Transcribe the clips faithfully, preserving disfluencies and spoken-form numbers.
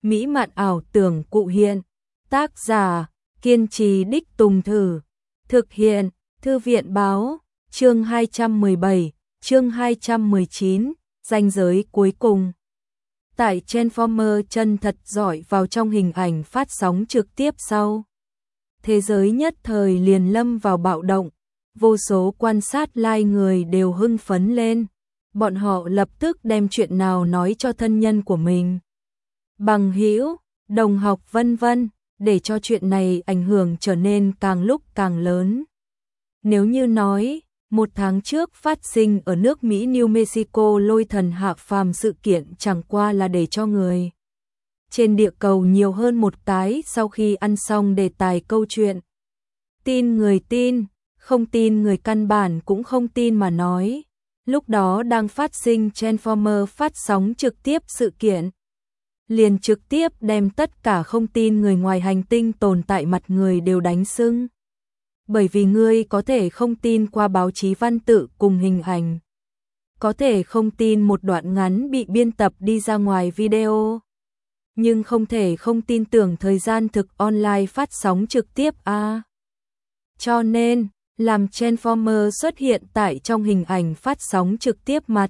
mỹ mạn ảo tưởng cụ hiện. Tác giả, kiên trì đích tùng thử. Thực hiện, Thư viện báo, chương hai trăm mười bảy, chương hai trăm mười chín, ranh giới cuối cùng. Tại Transformer chân thật giỏi vào trong hình ảnh phát sóng trực tiếp sau. Thế giới nhất thời liền lâm vào bạo động, vô số quan sát live người đều hưng phấn lên. Bọn họ lập tức đem chuyện nào nói cho thân nhân của mình, bằng hữu, đồng học vân vân, để cho chuyện này ảnh hưởng trở nên càng lúc càng lớn. Nếu như nói, một tháng trước phát sinh ở nước Mỹ New Mexico lôi thần hạ phàm sự kiện chẳng qua là để cho người trên địa cầu nhiều hơn một cái sau khi ăn xong đề tài câu chuyện. Tin người tin, không tin người căn bản cũng không tin mà nói. Lúc đó đang phát sinh Transformer phát sóng trực tiếp sự kiện, liền trực tiếp đem tất cả không tin người ngoài hành tinh tồn tại mặt người đều đánh sưng. Bởi vì ngươi có thể không tin qua báo chí văn tự cùng hình ảnh, có thể không tin một đoạn ngắn bị biên tập đi ra ngoài video, nhưng không thể không tin tưởng thời gian thực online phát sóng trực tiếp a. À. Cho nên, làm Transformer xuất hiện tại trong hình ảnh phát sóng trực tiếp mặt,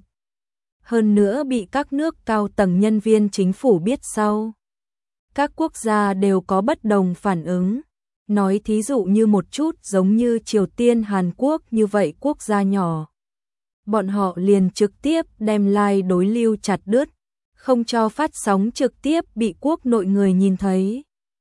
hơn nữa bị các nước cao tầng nhân viên chính phủ biết sau, các quốc gia đều có bất đồng phản ứng. Nói thí dụ như một chút giống như Triều Tiên, Hàn Quốc như vậy quốc gia nhỏ, bọn họ liền trực tiếp đem live đối lưu chặt đứt, không cho phát sóng trực tiếp bị quốc nội người nhìn thấy,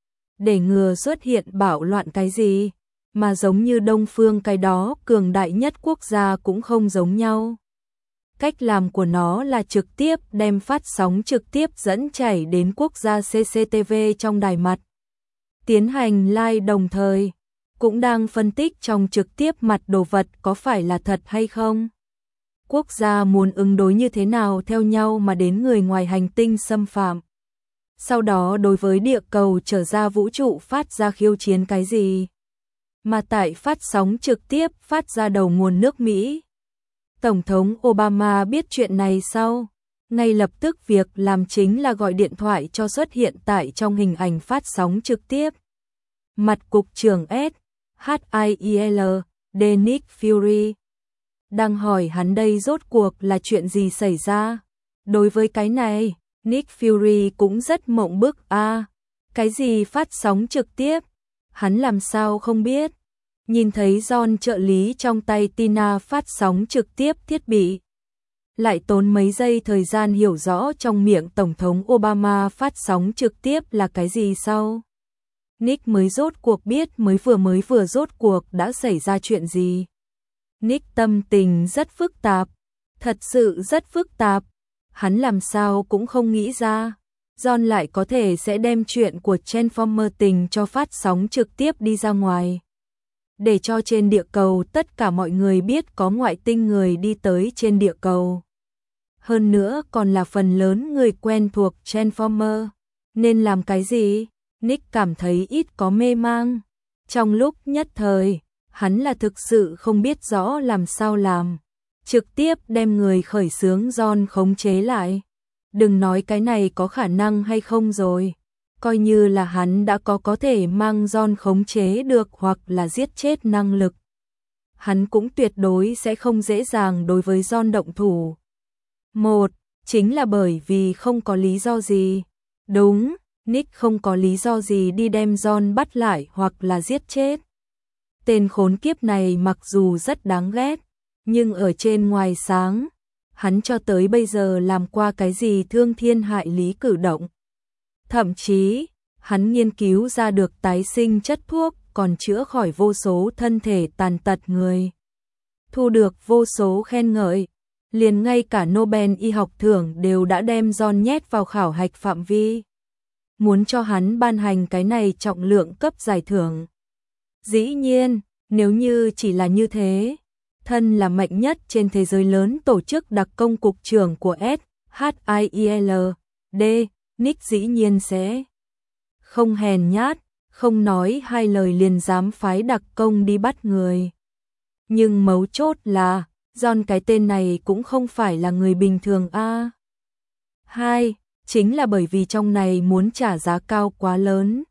để ngừa xuất hiện bạo loạn cái gì. Mà giống như Đông phương cái đó cường đại nhất quốc gia cũng không giống nhau. Cách làm của nó là trực tiếp đem phát sóng trực tiếp dẫn chảy đến quốc gia xê xê tê vê trong đài mặt, tiến hành live đồng thời, cũng đang phân tích trong trực tiếp mặt đồ vật có phải là thật hay không. Quốc gia muốn ứng đối như thế nào theo nhau mà đến người ngoài hành tinh xâm phạm. Sau đó đối với địa cầu trở ra vũ trụ phát ra khiêu chiến cái gì. Mà tại phát sóng trực tiếp phát ra đầu nguồn nước Mỹ. Tổng thống Obama biết chuyện này sau, ngay lập tức việc làm chính là gọi điện thoại cho xuất hiện tại trong hình ảnh phát sóng trực tiếp. Mặt cục trưởng S H I E L D Nick Fury đang hỏi hắn đây rốt cuộc là chuyện gì xảy ra. Đối với cái này, Nick Fury cũng rất mộng bức a. À, cái gì phát sóng trực tiếp? Hắn làm sao không biết? Nhìn thấy John trợ lý trong tay Tina phát sóng trực tiếp thiết bị, lại tốn mấy giây thời gian hiểu rõ trong miệng Tổng thống Obama phát sóng trực tiếp là cái gì sau. Nick mới rốt cuộc biết mới vừa mới vừa rốt cuộc đã xảy ra chuyện gì. Nick tâm tình rất phức tạp, thật sự rất phức tạp. Hắn làm sao cũng không nghĩ ra, John lại có thể sẽ đem chuyện của Transformer tình cho phát sóng trực tiếp đi ra ngoài, để cho trên địa cầu tất cả mọi người biết có ngoại tinh người đi tới trên địa cầu. Hơn nữa còn là phần lớn người quen thuộc Transformer. Nên làm cái gì? Nick cảm thấy ít có mê mang. Trong lúc nhất thời, hắn là thực sự không biết rõ làm sao làm. Trực tiếp đem người khởi xướng John khống chế lại. Đừng nói cái này có khả năng hay không rồi. Coi như là hắn đã có có thể mang John khống chế được hoặc là giết chết năng lực, hắn cũng tuyệt đối sẽ không dễ dàng đối với John động thủ. Một, chính là bởi vì không có lý do gì. Đúng, Nick không có lý do gì đi đem John bắt lại hoặc là giết chết. Tên khốn kiếp này mặc dù rất đáng ghét, nhưng ở trên ngoài sáng, hắn cho tới bây giờ làm qua cái gì thương thiên hại lý cử động. Thậm chí, hắn nghiên cứu ra được tái sinh chất thuốc còn chữa khỏi vô số thân thể tàn tật người. Thu được vô số khen ngợi, liền ngay cả Nobel y học thưởng đều đã đem John nhét vào khảo hạch phạm vi. Muốn cho hắn ban hành cái này trọng lượng cấp giải thưởng. Dĩ nhiên, nếu như chỉ là như thế, thân là mạnh nhất trên thế giới lớn tổ chức đặc công cục trưởng của S H I E L D, Nick dĩ nhiên sẽ không hèn nhát, không nói hai lời liền dám phái đặc công đi bắt người. Nhưng mấu chốt là, John cái tên này cũng không phải là người bình thường a. Hai, chính là bởi vì trong này muốn trả giá cao quá lớn.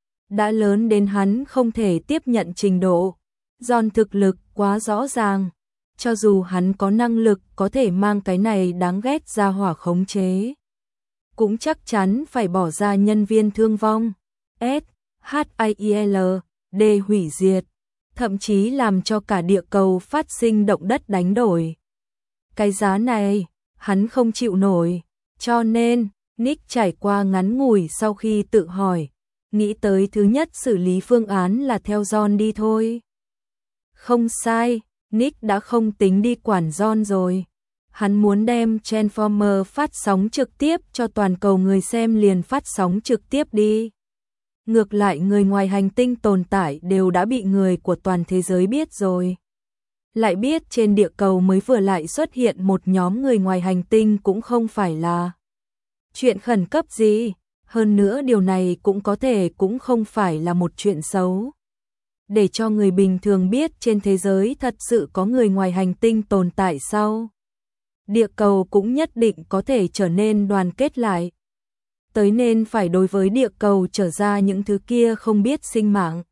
Đã lớn đến hắn không thể tiếp nhận trình độ. John thực lực quá rõ ràng. Cho dù hắn có năng lực có thể mang cái này đáng ghét ra hỏa khống chế, cũng chắc chắn phải bỏ ra nhân viên thương vong. S, H I I L, D hủy diệt. Thậm chí làm cho cả địa cầu phát sinh động đất đánh đổi. Cái giá này, hắn không chịu nổi. Cho nên, Nick trải qua ngắn ngủi sau khi tự hỏi, nghĩ tới thứ nhất xử lý phương án là theo John đi thôi. Không sai, Nick đã không tính đi quản John rồi. Hắn muốn đem Transformer phát sóng trực tiếp cho toàn cầu người xem liền phát sóng trực tiếp đi. Ngược lại người ngoài hành tinh tồn tại đều đã bị người của toàn thế giới biết rồi. Lại biết trên địa cầu mới vừa lại xuất hiện một nhóm người ngoài hành tinh cũng không phải là chuyện khẩn cấp gì. Hơn nữa điều này cũng có thể cũng không phải là một chuyện xấu. Để cho người bình thường biết trên thế giới thật sự có người ngoài hành tinh tồn tại sau, địa cầu cũng nhất định có thể trở nên đoàn kết lại. Tới nên phải đối với địa cầu trở ra những thứ kia không biết sinh mạng.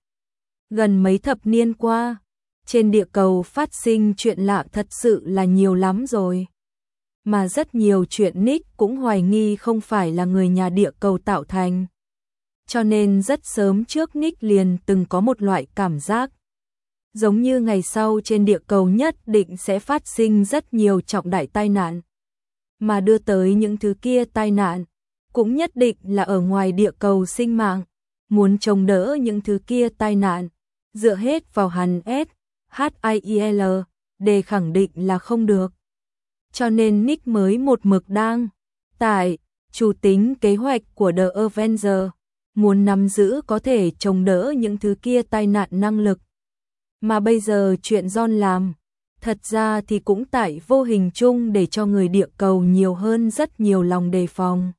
Gần mấy thập niên qua, trên địa cầu phát sinh chuyện lạ thật sự là nhiều lắm rồi. Mà rất nhiều chuyện Nick cũng hoài nghi không phải là người nhà địa cầu tạo thành. Cho nên rất sớm trước Nick liền từng có một loại cảm giác. Giống như ngày sau trên địa cầu nhất định sẽ phát sinh rất nhiều trọng đại tai nạn. Mà đưa tới những thứ kia tai nạn, cũng nhất định là ở ngoài địa cầu sinh mạng. Muốn chống đỡ những thứ kia tai nạn, dựa hết vào hắn S, H I I L, để khẳng định là không được. Cho nên Nick mới một mực đang tại chủ tính kế hoạch của The Avengers, muốn nắm giữ có thể chống đỡ những thứ kia tai nạn năng lực. Mà bây giờ chuyện John làm, thật ra thì cũng tại vô hình chung để cho người địa cầu nhiều hơn rất nhiều lòng đề phòng.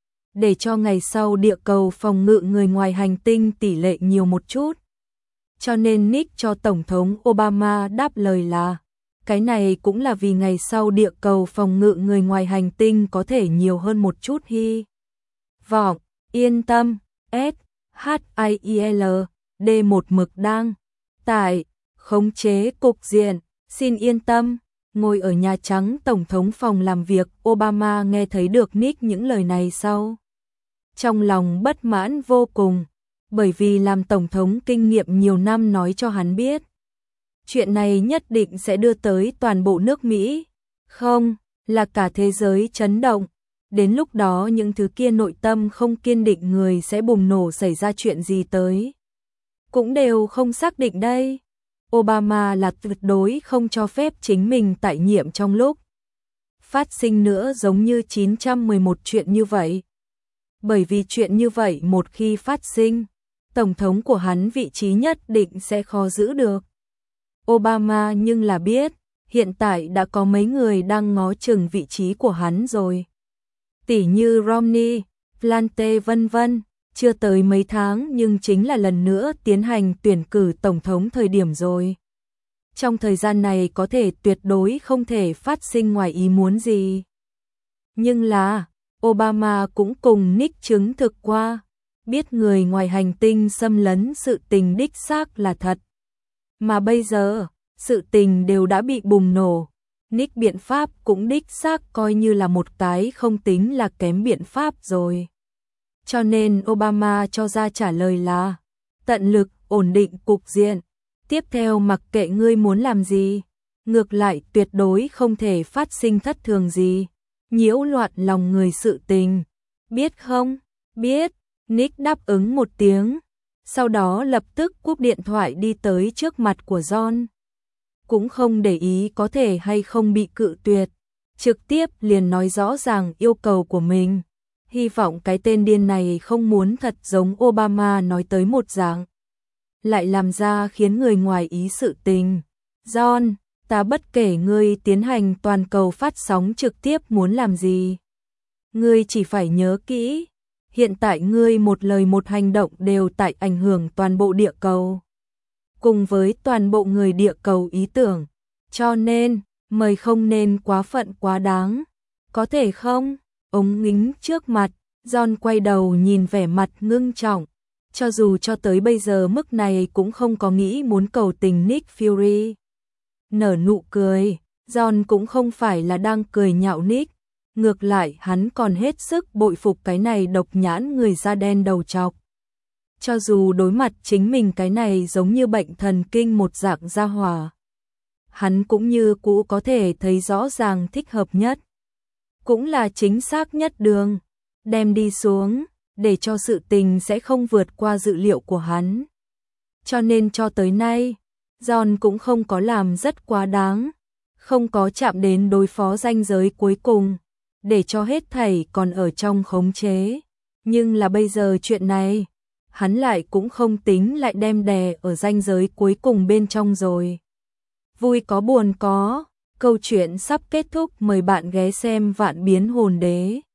Để cho ngày sau địa cầu phòng ngự người ngoài hành tinh tỷ lệ nhiều một chút. Cho nên Nick cho Tổng thống Obama đáp lời là, cái này cũng là vì ngày sau địa cầu phòng ngự người ngoài hành tinh có thể nhiều hơn một chút hy vọng. Yên tâm, S, H I I L, D một mực đang tại khống chế cục diện, xin yên tâm. Ngồi ở Nhà Trắng Tổng thống phòng làm việc, Obama nghe thấy được Nick những lời này sau. Trong lòng bất mãn vô cùng, bởi vì làm Tổng thống kinh nghiệm nhiều năm nói cho hắn biết. Chuyện này nhất định sẽ đưa tới toàn bộ nước Mỹ, không, là cả thế giới chấn động. Đến lúc đó những thứ kia nội tâm không kiên định người sẽ bùng nổ xảy ra chuyện gì tới. Cũng đều không xác định đây. Obama là tuyệt đối không cho phép chính mình tại nhiệm trong lúc phát sinh nữa giống như chín trăm mười một chuyện như vậy. Bởi vì chuyện như vậy một khi phát sinh, Tổng thống của hắn vị trí nhất định sẽ khó giữ được. Obama nhưng là biết, hiện tại đã có mấy người đang ngó chừng vị trí của hắn rồi. Tỷ như Romney, Plante vân vân, chưa tới mấy tháng nhưng chính là lần nữa tiến hành tuyển cử Tổng thống thời điểm rồi. Trong thời gian này có thể tuyệt đối không thể phát sinh ngoài ý muốn gì. Nhưng là, Obama cũng cùng Nick chứng thực qua, biết người ngoài hành tinh xâm lấn sự tình đích xác là thật. Mà bây giờ, sự tình đều đã bị bùng nổ. Nick biện pháp cũng đích xác coi như là một cái không tính là kém biện pháp rồi. Cho nên Obama cho ra trả lời là tận lực ổn định cục diện. Tiếp theo mặc kệ ngươi muốn làm gì, ngược lại tuyệt đối không thể phát sinh thất thường gì, nhiễu loạn lòng người sự tình. Biết không? Biết. Nick đáp ứng một tiếng, sau đó lập tức cúp điện thoại đi tới trước mặt của John. Cũng không để ý có thể hay không bị cự tuyệt, trực tiếp liền nói rõ ràng yêu cầu của mình. Hy vọng cái tên điên này không muốn thật giống Obama nói tới một dạng, lại làm ra khiến người ngoài ý sự tình. John, ta bất kể ngươi tiến hành toàn cầu phát sóng trực tiếp muốn làm gì. Ngươi chỉ phải nhớ kỹ, hiện tại ngươi một lời một hành động đều tại ảnh hưởng toàn bộ địa cầu. Cùng với toàn bộ người địa cầu ý tưởng. Cho nên, mời không nên quá phận quá đáng. Có thể không? ống kính trước mặt, John quay đầu nhìn vẻ mặt ngưng trọng. Cho dù cho tới bây giờ mức này cũng không có nghĩ muốn cầu tình Nick Fury. Nở nụ cười, John cũng không phải là đang cười nhạo Nick. Ngược lại hắn còn hết sức bội phục cái này độc nhãn người da đen đầu trọc. Cho dù đối mặt chính mình cái này giống như bệnh thần kinh một dạng gia hỏa, hắn cũng như cũ có thể thấy rõ ràng thích hợp nhất, cũng là chính xác nhất đường, đem đi xuống, để cho sự tình sẽ không vượt qua dự liệu của hắn. Cho nên cho tới nay, John cũng không có làm rất quá đáng, không có chạm đến đối phó ranh giới cuối cùng, để cho hết thảy còn ở trong khống chế. Nhưng là bây giờ chuyện này, hắn lại cũng không tính lại đem đè ở ranh giới cuối cùng bên trong rồi. Vui có buồn có, câu chuyện sắp kết thúc, mời bạn ghé xem Vạn Biến Hồn Đế.